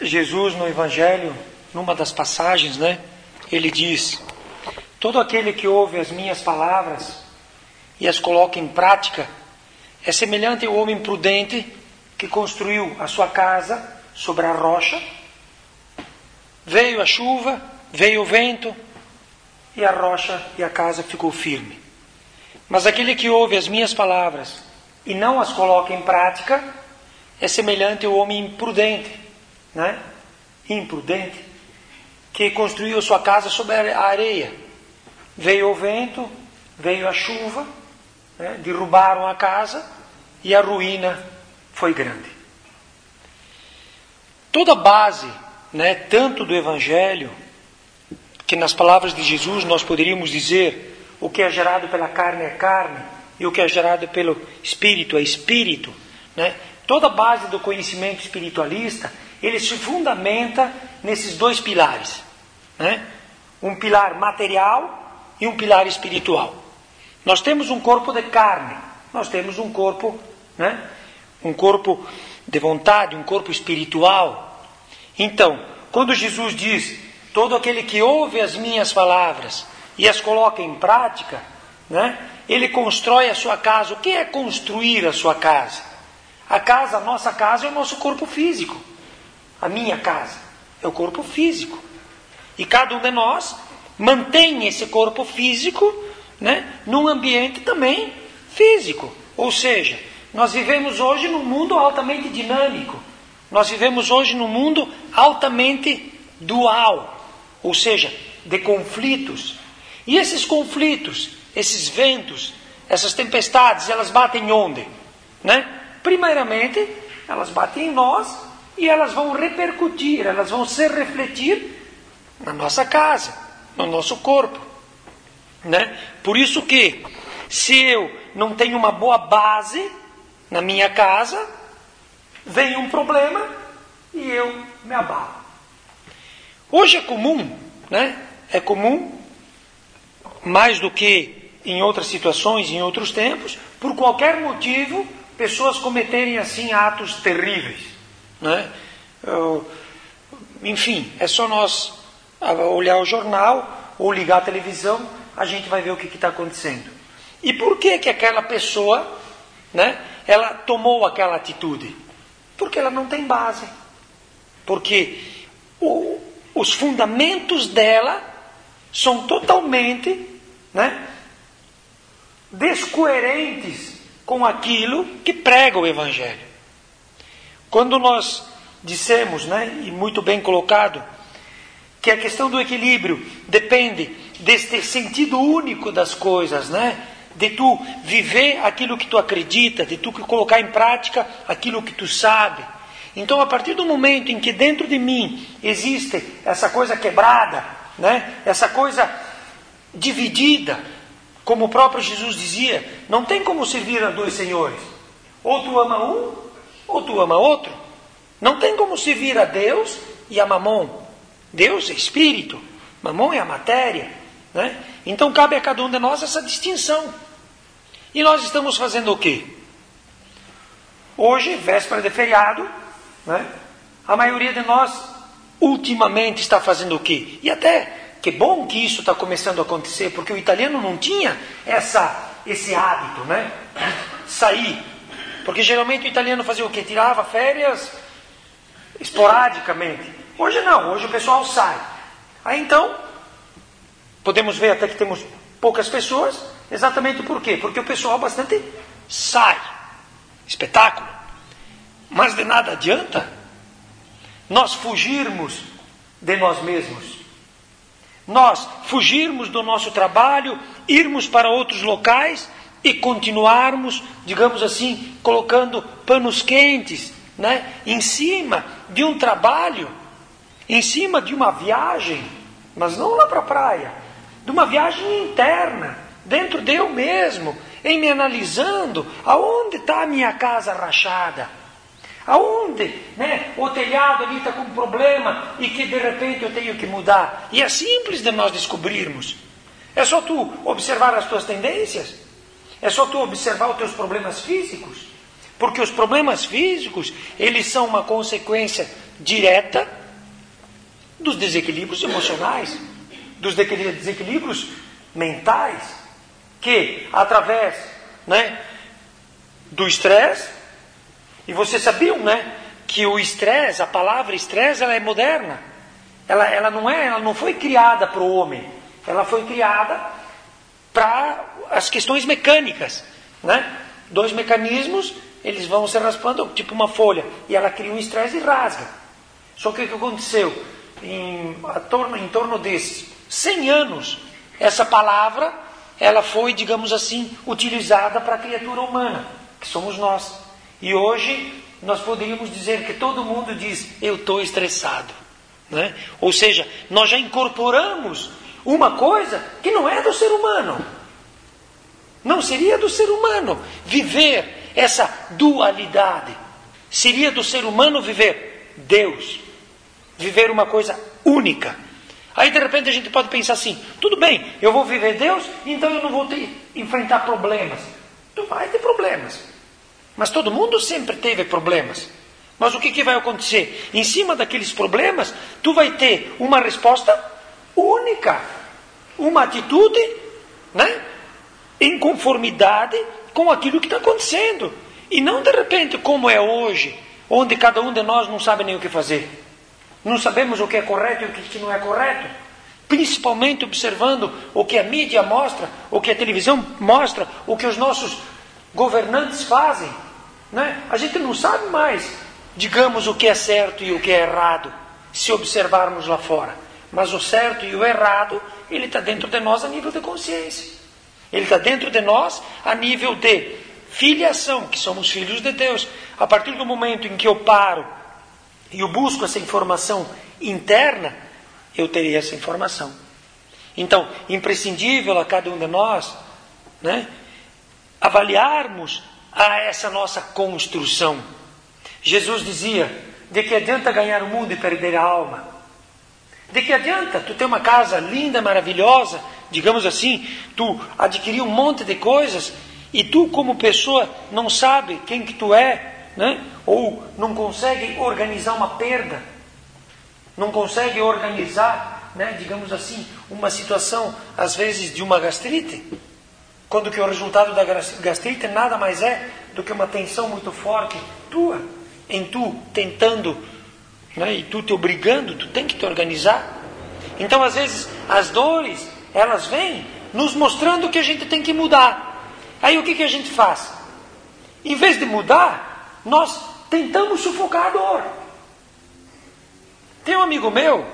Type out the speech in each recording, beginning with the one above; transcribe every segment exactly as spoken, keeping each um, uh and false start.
Jesus no Evangelho, numa das passagens, né, ele diz: todo aquele que ouve as minhas palavras e as coloca em prática é semelhante ao homem prudente que construiu a sua casa sobre a rocha. Veio a chuva, veio o vento, e a rocha e a casa ficou firme. Mas aquele que ouve as minhas palavras e não as coloca em prática é semelhante ao homem imprudente, né? Imprudente, que construiu a sua casa sobre a areia. Veio o vento, veio a chuva, né? Derrubaram a casa e a ruína foi grande. Toda a base, né, tanto do Evangelho, que nas palavras de Jesus nós poderíamos dizer: o que é gerado pela carne é carne, e o que é gerado pelo Espírito é Espírito, né? Toda a base do conhecimento espiritualista, ele se fundamenta nesses dois pilares, né? Um pilar material e um pilar espiritual. Nós temos um corpo de carne, nós temos um corpo, né, um corpo de vontade, um corpo espiritual. Então, quando Jesus diz: todo aquele que ouve as minhas palavras e as coloca em prática, né, ele constrói a sua casa. O que é construir a sua casa? A casa, a nossa casa é o nosso corpo físico. A minha casa é o corpo físico. E cada um de nós mantém esse corpo físico, né, num ambiente também físico. Ou seja, nós vivemos hoje num mundo altamente dinâmico. Nós vivemos hoje num mundo altamente dual, ou seja, de conflitos. E esses conflitos, esses ventos, essas tempestades, elas batem onde? Né? Primeiramente, elas batem em nós e elas vão repercutir, elas vão se refletir na nossa casa, no nosso corpo. Né? Por isso que, se eu não tenho uma boa base na minha casa, vem um problema e eu me abalo. Hoje é comum, né? É comum, mais do que em outras situações, em outros tempos, por qualquer motivo, pessoas cometerem assim atos terríveis, né? Eu, enfim, é só nós olhar o jornal ou ligar a televisão, a gente vai ver o que está acontecendo. E por que que aquela pessoa, né, ela tomou aquela atitude? Porque ela não tem base. Porque o, os fundamentos dela são totalmente, né, descoerentes com aquilo que prega o Evangelho. Quando nós dissemos, né, e muito bem colocado, que a questão do equilíbrio depende deste sentido único das coisas, né? De tu viver aquilo que tu acredita, de tu colocar em prática aquilo que tu sabe. Então, a partir do momento em que dentro de mim existe essa coisa quebrada, né? Essa coisa dividida, como o próprio Jesus dizia, não tem como servir a dois senhores. Ou tu ama um, ou tu ama outro. Não tem como servir a Deus e a Mamon. Deus é espírito, Mamon é a matéria, né? Então cabe a cada um de nós essa distinção. E nós estamos fazendo o quê? Hoje, véspera de feriado, né? A maioria de nós ultimamente está fazendo o quê? E até que bom que isso está começando a acontecer, porque o italiano não tinha essa, esse hábito, né? Sair. Porque geralmente o italiano fazia o quê? Tirava férias esporadicamente. Hoje não, hoje o pessoal sai. Aí então, podemos ver até que temos poucas pessoas, exatamente por quê? Porque o pessoal bastante sai. Espetáculo. Mas de nada adianta nós fugirmos de nós mesmos. Nós fugirmos do nosso trabalho, irmos para outros locais e continuarmos, digamos assim, colocando panos quentes, né, em cima de um trabalho, em cima de uma viagem, mas não lá para a praia, de uma viagem interna, dentro de eu mesmo, em me analisando, aonde está a minha casa rachada, aonde, né, o telhado ali está com problema e que de repente eu tenho que mudar. E é simples de nós descobrirmos. É só tu observar as tuas tendências, é só tu observar os teus problemas físicos, porque os problemas físicos, eles são uma consequência direta dos desequilíbrios emocionais, dos desequilíbrios mentais, que através, né, do estresse, e vocês sabiam, né, que o estresse, a palavra estresse, ela é moderna, ela, ela não é, ela não foi criada para o homem, ela foi criada para as questões mecânicas, né? Dois mecanismos, eles vão se raspando, tipo uma folha, e ela cria um estresse e rasga. Só que o que aconteceu? Em, a torno, em torno desses cem anos, essa palavra, ela foi, digamos assim, utilizada para a criatura humana, que somos nós. E hoje, nós poderíamos dizer que todo mundo diz, eu estou estressado, né? Ou seja, nós já incorporamos uma coisa que não é do ser humano. Não seria do ser humano viver essa dualidade. Seria do ser humano viver Deus. Viver uma coisa única. Aí de repente a gente pode pensar assim, tudo bem, eu vou viver Deus, então eu não vou ter, enfrentar problemas. Tu vai ter problemas. Mas todo mundo sempre teve problemas. Mas o que, que vai acontecer? Em cima daqueles problemas, tu vai ter uma resposta única. Uma atitude, né, em conformidade com aquilo que está acontecendo. E não de repente como é hoje, onde cada um de nós não sabe nem o que fazer. Não sabemos o que é correto e o que não é correto. Principalmente observando o que a mídia mostra, o que a televisão mostra, o que os nossos governantes fazem, né? A gente não sabe mais, digamos, o que é certo e o que é errado, se observarmos lá fora. Mas o certo e o errado, ele está dentro de nós a nível de consciência. Ele está dentro de nós a nível de filiação, que somos filhos de Deus. A partir do momento em que eu paro e eu busco essa informação interna, eu terei essa informação. Então, imprescindível a cada um de nós, né, avaliarmos a essa nossa construção. Jesus dizia, de que adianta ganhar o mundo e perder a alma? De que adianta tu ter uma casa linda, maravilhosa, digamos assim, tu adquirir um monte de coisas e tu como pessoa não sabe quem que tu é, né? Ou não consegue organizar uma perda, não consegue organizar, né, digamos assim, uma situação, às vezes, de uma gastrite, quando que o resultado da gastrite nada mais é do que uma tensão muito forte tua, em tu tentando, né, e tu te obrigando, tu tem que te organizar. Então, às vezes, as dores, elas vêm nos mostrando que a gente tem que mudar. Aí o que, que a gente faz? Em vez de mudar, nós tentamos sufocar a dor. Tem um amigo meu,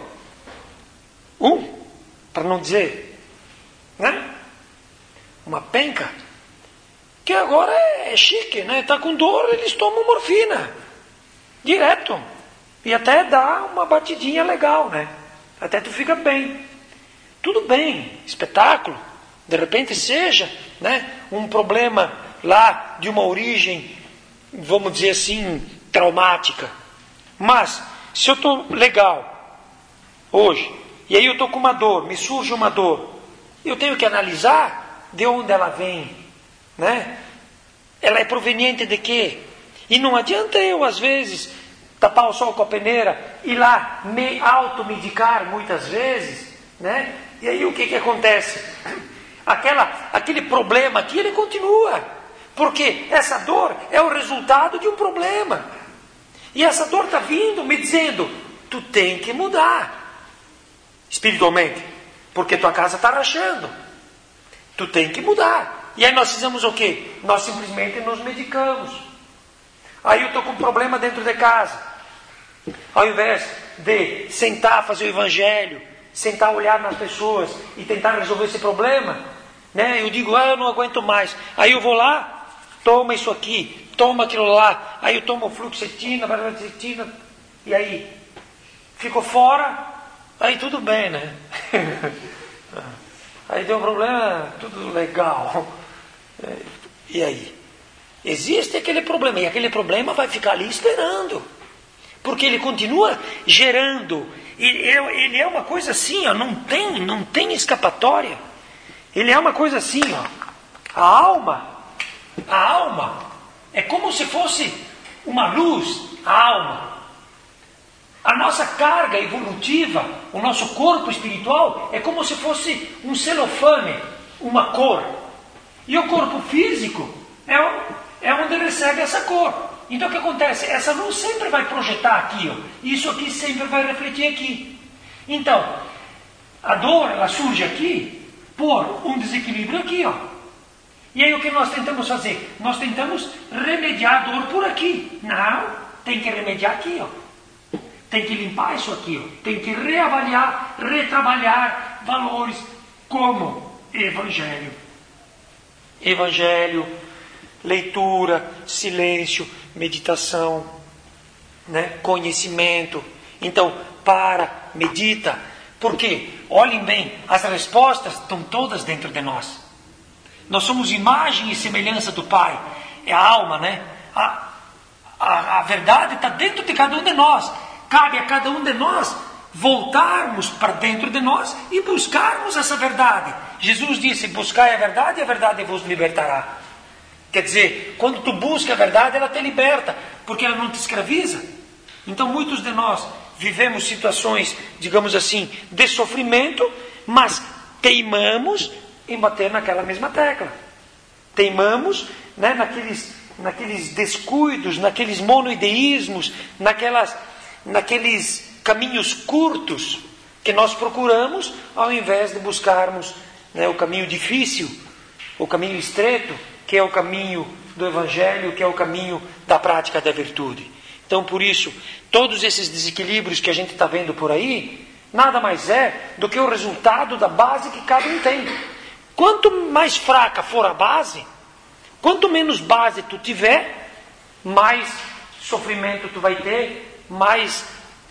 um, para não dizer, né, uma penca, que agora é chique, né? Está com dor, eles tomam morfina, direto. E até dá uma batidinha legal, né? Até tu fica bem. Tudo bem, espetáculo. De repente seja, né, um problema lá de uma origem, vamos dizer assim, traumática. Mas, se eu estou legal, hoje, e aí eu estou com uma dor, me surge uma dor, eu tenho que analisar de onde ela vem, né? Ela é proveniente de quê? E não adianta eu, às vezes, tapar o sol com a peneira, ir lá me automedicar muitas vezes, né? E aí o que, que acontece? Aquela, aquele problema aqui, ele continua. Porque essa dor é o resultado de um problema. E essa dor está vindo me dizendo, tu tem que mudar. Espiritualmente. Porque tua casa está rachando. Tu tem que mudar. E aí nós fizemos o quê? Nós simplesmente nos medicamos. Aí eu estou com um problema dentro de casa. Ao invés de sentar, fazer o evangelho, sentar, olhar nas pessoas e tentar resolver esse problema, né? Eu digo, ah, eu não aguento mais. Aí eu vou lá, toma isso aqui, toma aquilo lá. Aí eu tomo fluoxetina, paroxetina, e aí ficou fora, aí tudo bem, né? Aí deu um problema, tudo legal. E aí? Existe aquele problema, e aquele problema vai ficar ali esperando. Porque ele continua gerando. Ele é uma coisa assim, ó, não tem, não tem escapatória. Ele é uma coisa assim, ó. A alma, a alma é como se fosse uma luz, a alma. A nossa carga evolutiva, o nosso corpo espiritual, é como se fosse um celofane, uma cor. E o corpo físico é, o, é onde recebe essa cor. Então o que acontece? Essa luz sempre vai projetar aqui, ó, e isso aqui sempre vai refletir aqui. Então, a dor, ela surge aqui por um desequilíbrio aqui, ó. E aí o que nós tentamos fazer? Nós tentamos remediar a dor por aqui. Não, tem que remediar aqui, ó. Tem que limpar isso aqui, ó. Tem que reavaliar, retrabalhar valores como Evangelho. Evangelho, leitura, silêncio, meditação, né? Conhecimento. Então, para, medita. Por quê? Olhem bem, as respostas estão todas dentro de nós. Nós somos imagem e semelhança do Pai. É a alma, né? A, a, a verdade está dentro de cada um de nós. Cabe a cada um de nós voltarmos para dentro de nós e buscarmos essa verdade. Jesus disse, buscai a verdade e a verdade vos libertará. Quer dizer, quando tu busca a verdade, ela te liberta, porque ela não te escraviza. Então muitos de nós vivemos situações, digamos assim, de sofrimento, mas teimamos em bater naquela mesma tecla. Teimamos, né, naqueles, naqueles descuidos, naqueles monoideísmos, naquelas, naqueles caminhos curtos que nós procuramos, ao invés de buscarmos, né, o caminho difícil, o caminho estreito, que é o caminho do Evangelho, que é o caminho da prática da virtude. Então, por isso, todos esses desequilíbrios que a gente está vendo por aí, nada mais é do que o resultado da base que cada um tem. Quanto mais fraca for a base, quanto menos base tu tiver, mais sofrimento tu vai ter, mais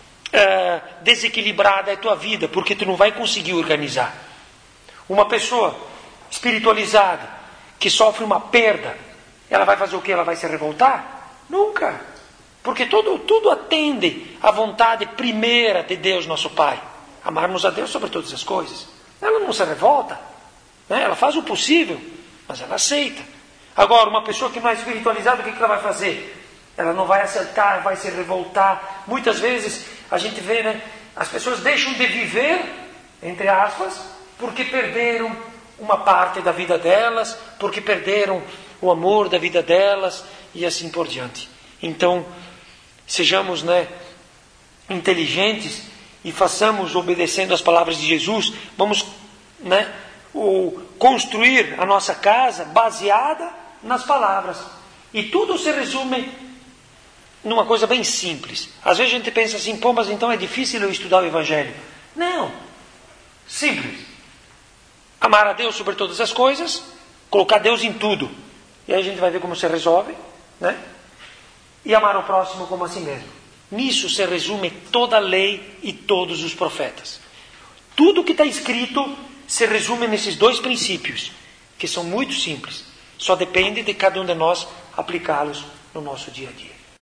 uh, desequilibrada é a tua vida, porque tu não vai conseguir organizar. Uma pessoa espiritualizada, que sofre uma perda, ela vai fazer o quê? Ela vai se revoltar? Nunca. Porque tudo, tudo atende à vontade primeira de Deus, nosso Pai. Amarmos a Deus sobre todas as coisas. Ela não se revolta. Né? Ela faz o possível, mas ela aceita. Agora, uma pessoa que não é espiritualizada, o que ela vai fazer? Ela não vai aceitar, vai se revoltar. Muitas vezes a gente vê, né? As pessoas deixam de viver, entre aspas, porque perderam uma parte da vida delas, porque perderam o amor da vida delas e assim por diante. Então, sejamos, né, inteligentes e façamos, obedecendo as palavras de Jesus, vamos, né, o, construir a nossa casa baseada nas palavras. E tudo se resume numa coisa bem simples. Às vezes a gente pensa assim, pô, mas então é difícil eu estudar o Evangelho. Não, simples. Amar a Deus sobre todas as coisas, colocar Deus em tudo. E aí a gente vai ver como se resolve, né? E amar o próximo como a si mesmo. Nisso se resume toda a lei e todos os profetas. Tudo que está escrito se resume nesses dois princípios, que são muito simples. Só depende de cada um de nós aplicá-los no nosso dia a dia.